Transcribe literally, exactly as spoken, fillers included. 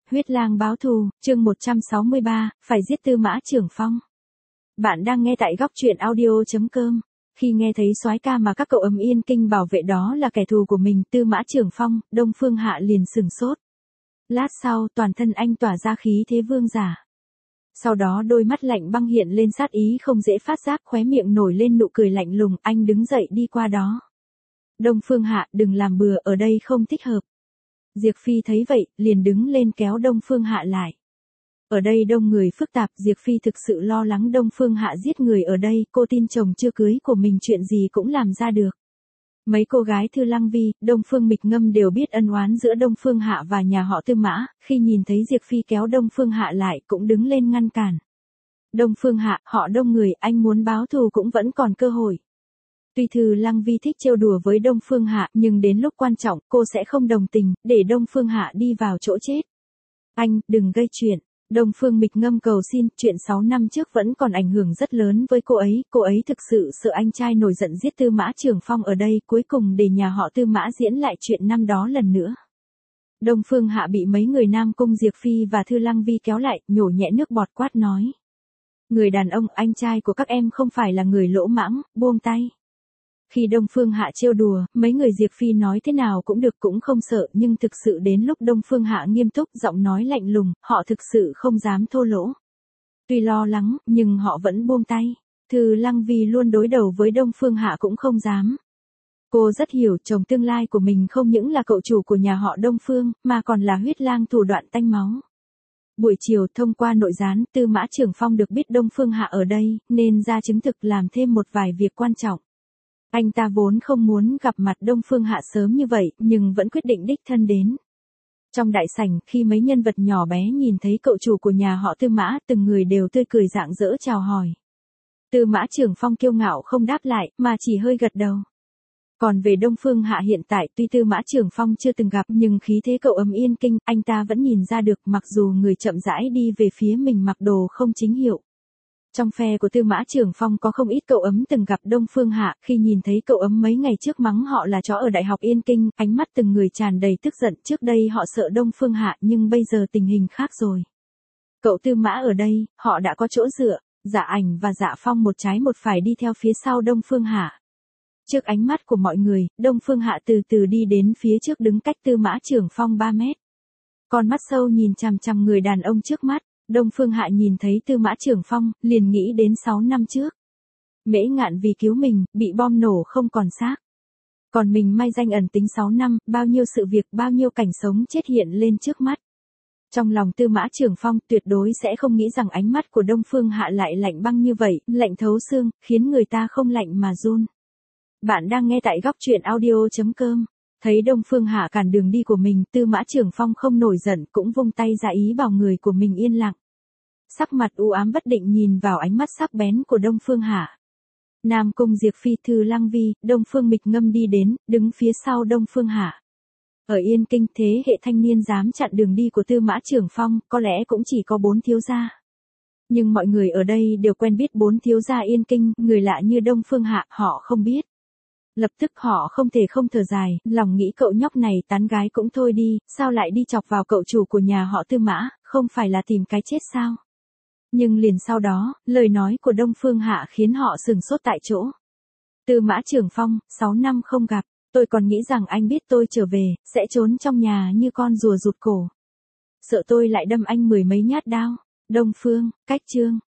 Huyết lang báo thù, chương một trăm sáu mươi ba, phải giết Tư Mã Trưởng Phong. Bạn đang nghe tại góc truyện audio chấm com. Khi nghe thấy soái ca mà các cậu ấm Yên Kinh bảo vệ đó là kẻ thù của mình, Tư Mã Trưởng Phong, Đông Phương Hạ liền sừng sốt. Lát sau, toàn thân anh tỏa ra khí thế vương giả. Sau đó đôi mắt lạnh băng hiện lên sát ý không dễ phát giác, khóe miệng nổi lên nụ cười lạnh lùng, anh đứng dậy đi qua đó. Đông Phương Hạ, đừng làm bừa, ở đây không thích hợp. Diệp Phi thấy vậy, liền đứng lên kéo Đông Phương Hạ lại. Ở đây đông người phức tạp, Diệp Phi thực sự lo lắng Đông Phương Hạ giết người ở đây, cô tin chồng chưa cưới của mình chuyện gì cũng làm ra được. Mấy cô gái Thư Lăng Vi, Đông Phương Mịch Ngâm đều biết ân oán giữa Đông Phương Hạ và nhà họ Tư Mã, khi nhìn thấy Diệp Phi kéo Đông Phương Hạ lại cũng đứng lên ngăn cản. Đông Phương Hạ, họ đông người, anh muốn báo thù cũng vẫn còn cơ hội. Tuy Thư Lăng Vi thích trêu đùa với Đông Phương Hạ, nhưng đến lúc quan trọng, cô sẽ không đồng tình, để Đông Phương Hạ đi vào chỗ chết. Anh, đừng gây chuyện. Đông Phương Mịch Ngâm cầu xin, chuyện sáu năm trước vẫn còn ảnh hưởng rất lớn với cô ấy, cô ấy thực sự sợ anh trai nổi giận giết Tư Mã Trưởng Phong ở đây, cuối cùng để nhà họ Tư Mã diễn lại chuyện năm đó lần nữa. Đông Phương Hạ bị mấy người Nam Cung Diệp Phi và Thư Lăng Vi kéo lại, nhổ nhẹ nước bọt quát nói. Người đàn ông, anh trai của các em không phải là người lỗ mãng, buông tay. Khi Đông Phương Hạ trêu đùa, mấy người Diệp Phi nói thế nào cũng được cũng không sợ, nhưng thực sự đến lúc Đông Phương Hạ nghiêm túc, giọng nói lạnh lùng, họ thực sự không dám thô lỗ. Tuy lo lắng, nhưng họ vẫn buông tay. Thư Lăng Vi luôn đối đầu với Đông Phương Hạ cũng không dám. Cô rất hiểu chồng tương lai của mình không những là cậu chủ của nhà họ Đông Phương, mà còn là huyết lang thủ đoạn tanh máu. Buổi chiều thông qua nội gián, Tư Mã Trưởng Phong được biết Đông Phương Hạ ở đây, nên ra chứng thực làm thêm một vài việc quan trọng. Anh ta vốn không muốn gặp mặt Đông Phương Hạ sớm như vậy, nhưng vẫn quyết định đích thân đến. Trong đại sảnh, khi mấy nhân vật nhỏ bé nhìn thấy cậu chủ của nhà họ Tư Mã, từng người đều tươi cười rạng rỡ chào hỏi. Tư Mã Trưởng Phong kiêu ngạo không đáp lại, mà chỉ hơi gật đầu. Còn về Đông Phương Hạ hiện tại, tuy Tư Mã Trưởng Phong chưa từng gặp, nhưng khí thế cậu ấm Yên Kinh, anh ta vẫn nhìn ra được, mặc dù người chậm rãi đi về phía mình mặc đồ không chính hiệu. Trong phe của Tư Mã Trưởng Phong có không ít cậu ấm từng gặp Đông Phương Hạ, khi nhìn thấy cậu ấm mấy ngày trước mắng họ là chó ở Đại học Yên Kinh, ánh mắt từng người tràn đầy tức giận, trước đây họ sợ Đông Phương Hạ nhưng bây giờ tình hình khác rồi. Cậu Tư Mã ở đây, họ đã có chỗ dựa, Dạ Ảnh và Dạ Phong một trái một phải đi theo phía sau Đông Phương Hạ. Trước ánh mắt của mọi người, Đông Phương Hạ từ từ đi đến phía trước đứng cách Tư Mã Trưởng Phong ba mét. Con mắt sâu nhìn chằm chằm người đàn ông trước mắt. Đông Phương Hạ nhìn thấy Tư Mã Trưởng Phong, liền nghĩ đến sáu năm trước. Mễ Ngạn vì cứu mình, bị bom nổ không còn xác. Còn mình mai danh ẩn tính sáu năm, bao nhiêu sự việc, bao nhiêu cảnh sống chết hiện lên trước mắt. Trong lòng Tư Mã Trưởng Phong tuyệt đối sẽ không nghĩ rằng ánh mắt của Đông Phương Hạ lại lạnh băng như vậy, lạnh thấu xương, khiến người ta không lạnh mà run. Bạn đang nghe tại góc truyện audio chấm com. Thấy Đông Phương Hạ cản đường đi của mình, Tư Mã Trưởng Phong không nổi giận, cũng vung tay ra ý bảo người của mình yên lặng. Sắc mặt u ám bất định nhìn vào ánh mắt sắc bén của Đông Phương Hạ. Nam Cung Diệp Phi, Thư Lăng Vi, Đông Phương Mịch Ngâm đi đến, đứng phía sau Đông Phương Hạ. Ở Yên Kinh, thế hệ thanh niên dám chặn đường đi của Tư Mã Trưởng Phong, có lẽ cũng chỉ có bốn thiếu gia. Nhưng mọi người ở đây đều quen biết bốn thiếu gia Yên Kinh, người lạ như Đông Phương Hạ, họ không biết. Lập tức họ không thể không thở dài, lòng nghĩ cậu nhóc này tán gái cũng thôi đi, sao lại đi chọc vào cậu chủ của nhà họ Tư Mã, không phải là tìm cái chết sao? Nhưng liền sau đó, lời nói của Đông Phương Hạ khiến họ sừng sốt tại chỗ. Tư Mã Trưởng Phong, sáu năm không gặp, tôi còn nghĩ rằng anh biết tôi trở về, sẽ trốn trong nhà như con rùa rụt cổ. Sợ tôi lại đâm anh mười mấy nhát đao. Đông Phương, cách chương,